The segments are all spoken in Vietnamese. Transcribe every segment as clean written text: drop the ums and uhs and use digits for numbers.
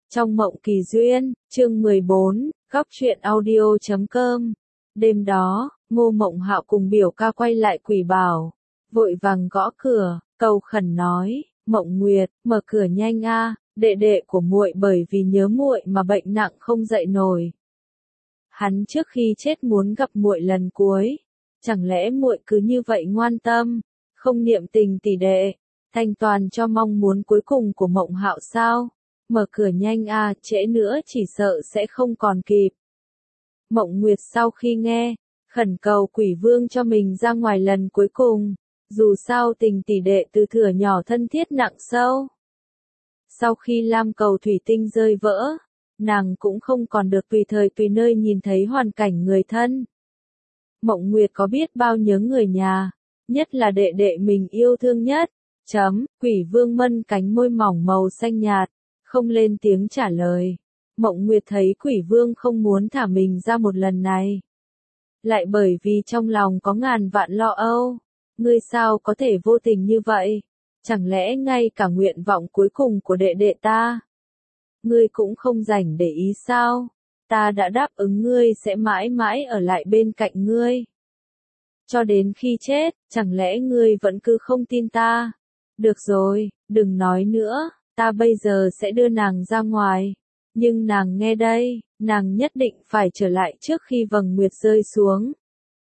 Trong mộng kỳ duyên, chương 14, góc truyện audio.com. Đêm đó, Ngô Mộng Hạo cùng biểu ca quay lại Quỷ Bảo, vội vàng gõ cửa, cầu khẩn nói, Mộng Nguyệt, mở cửa nhanh a, đệ đệ của muội bởi vì nhớ muội mà bệnh nặng không dậy nổi. Hắn trước khi chết muốn gặp muội lần cuối, chẳng lẽ muội cứ như vậy ngoan tâm, không niệm tình tỷ đệ, thanh toàn cho mong muốn cuối cùng của Mộng Hạo sao? Mở cửa nhanh a, trễ nữa chỉ sợ sẽ không còn kịp. Mộng Nguyệt sau khi nghe, khẩn cầu Quỷ Vương cho mình ra ngoài lần cuối cùng, dù sao tình tỷ đệ từ thuở nhỏ thân thiết nặng sâu. Sau khi lam cầu thủy tinh rơi vỡ, nàng cũng không còn được tùy thời tùy nơi nhìn thấy hoàn cảnh người thân. Mộng Nguyệt có biết bao nhớ người nhà, nhất là đệ đệ mình yêu thương nhất. Quỷ Vương mân cánh môi mỏng màu xanh nhạt, không lên tiếng trả lời. Mộng Nguyệt thấy Quỷ Vương không muốn thả mình ra một lần này. Lại bởi vì trong lòng có ngàn vạn lo âu. Ngươi sao có thể vô tình như vậy? Chẳng lẽ ngay cả nguyện vọng cuối cùng của đệ đệ ta? Ngươi cũng không rảnh để ý sao? Ta đã đáp ứng ngươi sẽ mãi mãi ở lại bên cạnh ngươi. Cho đến khi chết, chẳng lẽ ngươi vẫn cứ không tin ta? Được rồi, đừng nói nữa. Ta bây giờ sẽ đưa nàng ra ngoài. Nhưng nàng nghe đây, nàng nhất định phải trở lại trước khi vầng nguyệt rơi xuống.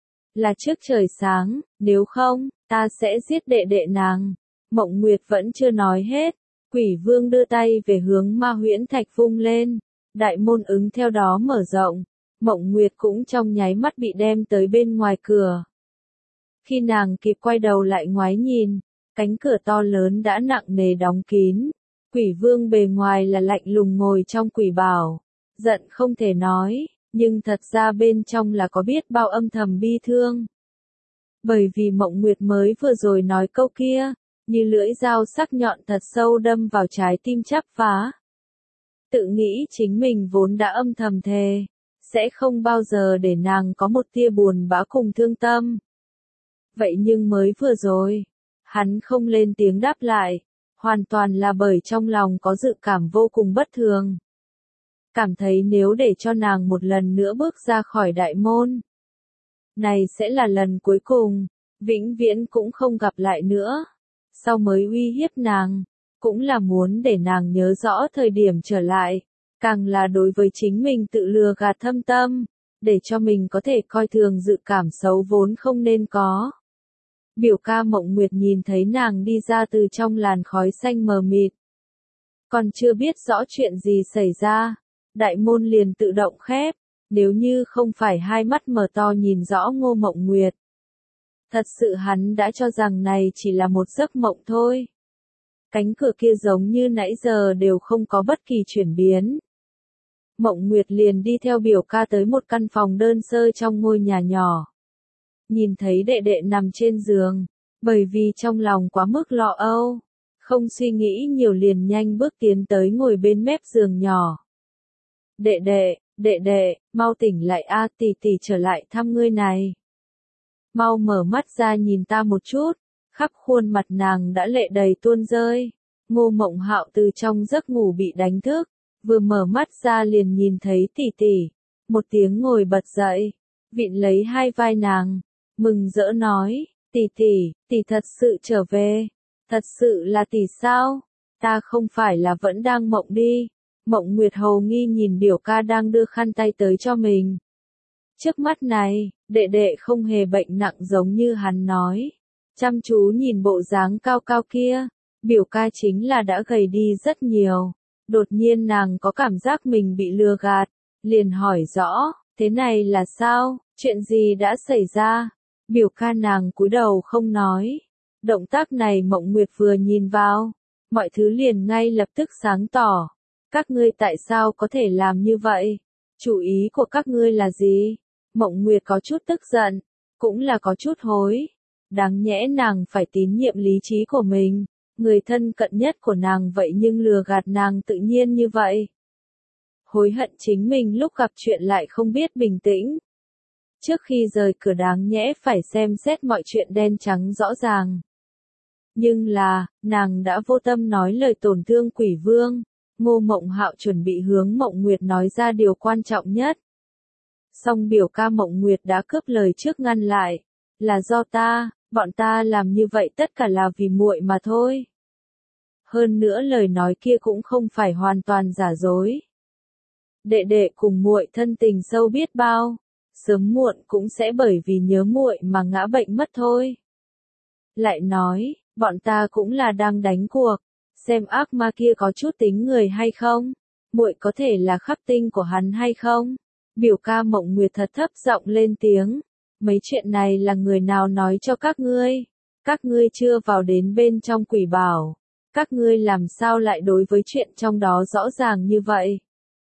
Là trước trời sáng, nếu không, ta sẽ giết đệ đệ nàng. Mộng Nguyệt vẫn chưa nói hết. Quỷ Vương đưa tay về hướng Ma Huyễn Thạch vung lên. Đại môn ứng theo đó mở rộng. Mộng Nguyệt cũng trong nháy mắt bị đem tới bên ngoài cửa. Khi nàng kịp quay đầu lại ngoái nhìn, cánh cửa to lớn đã nặng nề đóng kín. Quỷ Vương bề ngoài là lạnh lùng ngồi trong Quỷ Bảo, giận không thể nói, nhưng thật ra bên trong là có biết bao âm thầm bi thương. Bởi vì Mộng Nguyệt mới vừa rồi nói câu kia, như lưỡi dao sắc nhọn thật sâu đâm vào trái tim chắp vá. Tự nghĩ chính mình vốn đã âm thầm thề, sẽ không bao giờ để nàng có một tia buồn bã cùng thương tâm. Vậy nhưng mới vừa rồi, hắn không lên tiếng đáp lại. Hoàn toàn là bởi trong lòng có dự cảm vô cùng bất thường. Cảm thấy nếu để cho nàng một lần nữa bước ra khỏi đại môn, này sẽ là lần cuối cùng, vĩnh viễn cũng không gặp lại nữa. Sau mới uy hiếp nàng, cũng là muốn để nàng nhớ rõ thời điểm trở lại, càng là đối với chính mình tự lừa gạt thâm tâm, để cho mình có thể coi thường dự cảm xấu vốn không nên có. Biểu ca Mộng Nguyệt nhìn thấy nàng đi ra từ trong làn khói xanh mờ mịt. Còn chưa biết rõ chuyện gì xảy ra, đại môn liền tự động khép, nếu như không phải hai mắt mở to nhìn rõ Ngô Mộng Nguyệt. Thật sự hắn đã cho rằng này chỉ là một giấc mộng thôi. Cánh cửa kia giống như nãy giờ đều không có bất kỳ chuyển biến. Mộng Nguyệt liền đi theo biểu ca tới một căn phòng đơn sơ trong ngôi nhà nhỏ. Nhìn thấy đệ đệ nằm trên giường, bởi vì trong lòng quá mức lo âu, không suy nghĩ nhiều liền nhanh bước tiến tới ngồi bên mép giường nhỏ. Đệ đệ, mau tỉnh lại a, tỷ tỷ trở lại thăm ngươi này. Mau mở mắt ra nhìn ta một chút, khắp khuôn mặt nàng đã lệ đầy tuôn rơi. Ngô Mộng Hạo từ trong giấc ngủ bị đánh thức, vừa mở mắt ra liền nhìn thấy tỷ tỷ, một tiếng ngồi bật dậy, vịn lấy hai vai nàng. Mừng rỡ nói, tỷ thật sự trở về, thật sự là tỷ sao, ta không phải là vẫn đang mộng đi. Mộng Nguyệt hầu nghi nhìn biểu ca đang đưa khăn tay tới cho mình. Trước mắt này, đệ đệ không hề bệnh nặng giống như hắn nói. Chăm chú nhìn bộ dáng cao cao kia, biểu ca chính là đã gầy đi rất nhiều. Đột nhiên nàng có cảm giác mình bị lừa gạt, liền hỏi rõ, thế này là sao, chuyện gì đã xảy ra? Biểu ca nàng cúi đầu không nói. Động tác này Mộng Nguyệt vừa nhìn vào, mọi thứ liền ngay lập tức sáng tỏ. Các ngươi tại sao có thể làm như vậy? Chủ ý của các ngươi là gì? Mộng Nguyệt có chút tức giận, cũng là có chút hối. Đáng nhẽ nàng phải tín nhiệm lý trí của mình, người thân cận nhất của nàng vậy nhưng lừa gạt nàng tự nhiên như vậy. Hối hận chính mình lúc gặp chuyện lại không biết bình tĩnh. Trước khi rời cửa đáng nhẽ phải xem xét mọi chuyện đen trắng rõ ràng. Nhưng là, nàng đã vô tâm nói lời tổn thương Quỷ Vương. Ngô Mộng Hạo chuẩn bị hướng Mộng Nguyệt nói ra điều quan trọng nhất. Song biểu ca Mộng Nguyệt đã cướp lời trước ngăn lại, là do ta, bọn ta làm như vậy tất cả là vì muội mà thôi. Hơn nữa lời nói kia cũng không phải hoàn toàn giả dối. Đệ đệ cùng muội thân tình sâu biết bao, sớm muộn cũng sẽ bởi vì nhớ muội mà ngã bệnh mất thôi. Lại nói, bọn ta cũng là đang đánh cuộc, xem ác ma kia có chút tính người hay không, muội có thể là khắc tinh của hắn hay không. Biểu ca Mộng Nguyệt thật thấp giọng lên tiếng, mấy chuyện này là người nào nói cho các ngươi? Các ngươi chưa vào đến bên trong quỷ bảo, các ngươi làm sao lại đối với chuyện trong đó rõ ràng như vậy?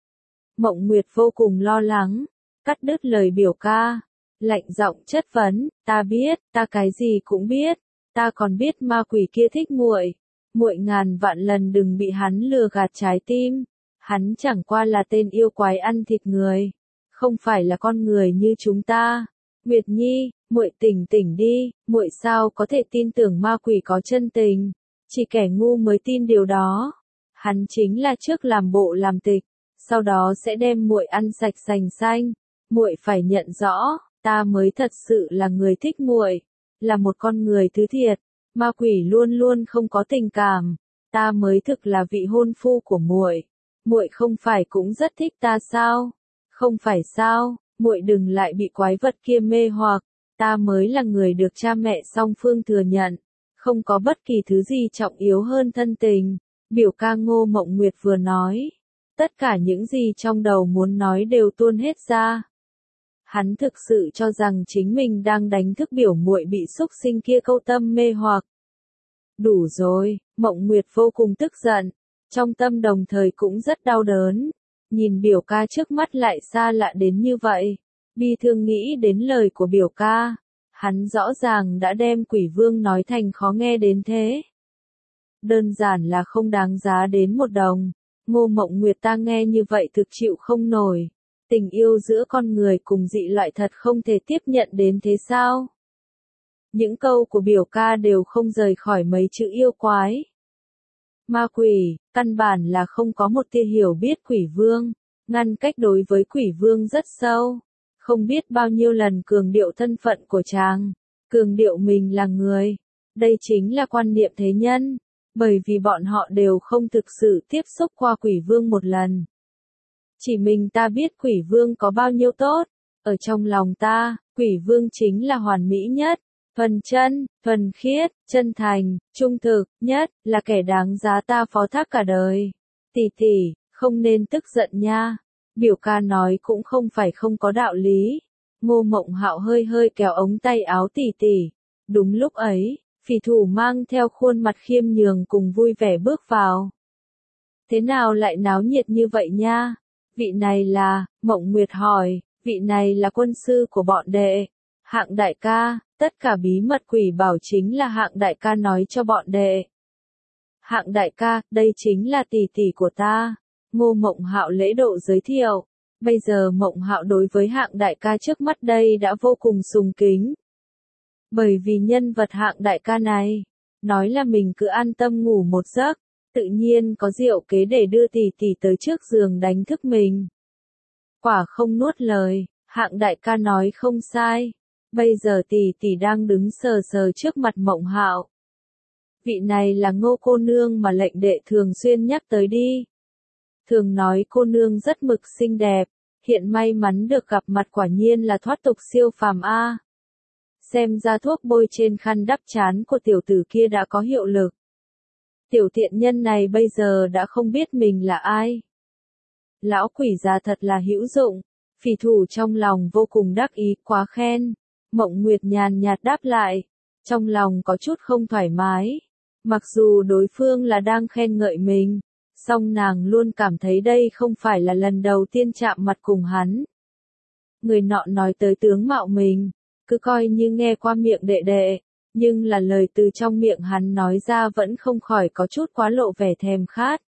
Mộng Nguyệt vô cùng lo lắng, cắt đứt lời biểu ca, lạnh giọng chất vấn, ta biết, ta cái gì cũng biết, ta còn biết ma quỷ kia thích muội, muội ngàn vạn lần đừng bị hắn lừa gạt trái tim, hắn chẳng qua là tên yêu quái ăn thịt người, không phải là con người như chúng ta. Nguyệt Nhi, muội tỉnh tỉnh đi, muội sao có thể tin tưởng ma quỷ có chân tình, chỉ kẻ ngu mới tin điều đó. Hắn chính là trước làm bộ làm tịch, sau đó sẽ đem muội ăn sạch sành xanh. Muội phải nhận rõ, ta mới thật sự là người thích muội, là một con người thứ thiệt, ma quỷ luôn luôn không có tình cảm, ta mới thực là vị hôn phu của muội. Muội không phải cũng rất thích ta sao? Không phải sao? Muội đừng lại bị quái vật kia mê hoặc, ta mới là người được cha mẹ song phương thừa nhận, không có bất kỳ thứ gì trọng yếu hơn thân tình. Biểu ca Ngô Mộng Nguyệt vừa nói, tất cả những gì trong đầu muốn nói đều tuôn hết ra. Hắn thực sự cho rằng chính mình đang đánh thức biểu muội bị xúc sinh kia câu tâm mê hoặc. Đủ rồi, Mộng Nguyệt vô cùng tức giận, trong tâm đồng thời cũng rất đau đớn. Nhìn biểu ca trước mắt lại xa lạ đến như vậy, bi thương nghĩ đến lời của biểu ca, hắn rõ ràng đã đem quỷ vương nói thành khó nghe đến thế. Đơn giản là không đáng giá đến một đồng. Ngô Mộng Nguyệt ta nghe như vậy thực chịu không nổi. Tình yêu giữa con người cùng dị loại thật không thể tiếp nhận đến thế sao? Những câu của biểu ca đều không rời khỏi mấy chữ yêu quái. Ma quỷ, căn bản là không có một tia hiểu biết quỷ vương, ngăn cách đối với quỷ vương rất sâu. Không biết bao nhiêu lần cường điệu thân phận của chàng, cường điệu mình là người. Đây chính là quan niệm thế nhân, bởi vì bọn họ đều không thực sự tiếp xúc qua quỷ vương một lần. Chỉ mình ta biết quỷ vương có bao nhiêu tốt, ở trong lòng ta, quỷ vương chính là hoàn mỹ nhất, thuần chân, thuần khiết, chân thành, trung thực, nhất, là kẻ đáng giá ta phó thác cả đời. Tỷ tỷ, không nên tức giận nha. Biểu ca nói cũng không phải không có đạo lý. Ngô Mộng Hạo hơi hơi kéo ống tay áo tỷ tỷ. Đúng lúc ấy, phỉ thủ mang theo khuôn mặt khiêm nhường cùng vui vẻ bước vào. Thế nào lại náo nhiệt như vậy nha? Vị này là, Mộng Nguyệt hỏi, vị này là quân sư của bọn đệ. Hạng đại ca, tất cả bí mật quỷ bảo chính là Hạng đại ca nói cho bọn đệ. Hạng đại ca, đây chính là tỷ tỷ của ta. Ngô Mộng Hạo lễ độ giới thiệu. Bây giờ Mộng Hạo đối với Hạng đại ca trước mắt đây đã vô cùng sùng kính. Bởi vì nhân vật Hạng đại ca này, nói là mình cứ an tâm ngủ một giấc, tự nhiên có diệu kế để đưa tỷ tỷ tới trước giường đánh thức mình. Quả không nuốt lời, Hạng đại ca nói không sai. Bây giờ tỷ tỷ đang đứng sờ sờ trước mặt Mộng Hạo. Vị này là Ngô cô nương mà lệnh đệ thường xuyên nhắc tới đi. Thường nói cô nương rất mực xinh đẹp, hiện may mắn được gặp mặt quả nhiên là thoát tục siêu phàm a. Xem ra thuốc bôi trên khăn đắp trán của tiểu tử kia đã có hiệu lực. Tiểu thiện nhân này bây giờ đã không biết mình là ai. Lão quỷ già thật là hữu dụng, phỉ thủ trong lòng vô cùng đắc ý quá khen. Mộng Nguyệt nhàn nhạt đáp lại, trong lòng có chút không thoải mái. Mặc dù đối phương là đang khen ngợi mình, song nàng luôn cảm thấy đây không phải là lần đầu tiên chạm mặt cùng hắn. Người nọ nói tới tướng mạo mình, cứ coi như nghe qua miệng đệ đệ, nhưng là lời từ trong miệng hắn nói ra vẫn không khỏi có chút quá lộ vẻ thèm khát.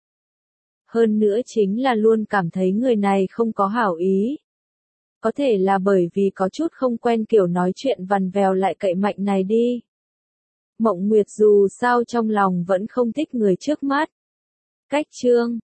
Hơn nữa chính là luôn cảm thấy người này không có hảo ý. Có thể là bởi vì có chút không quen kiểu nói chuyện vằn vèo lại cậy mạnh này đi. Mộng Nguyệt dù sao trong lòng vẫn không thích người trước mắt. Cách chương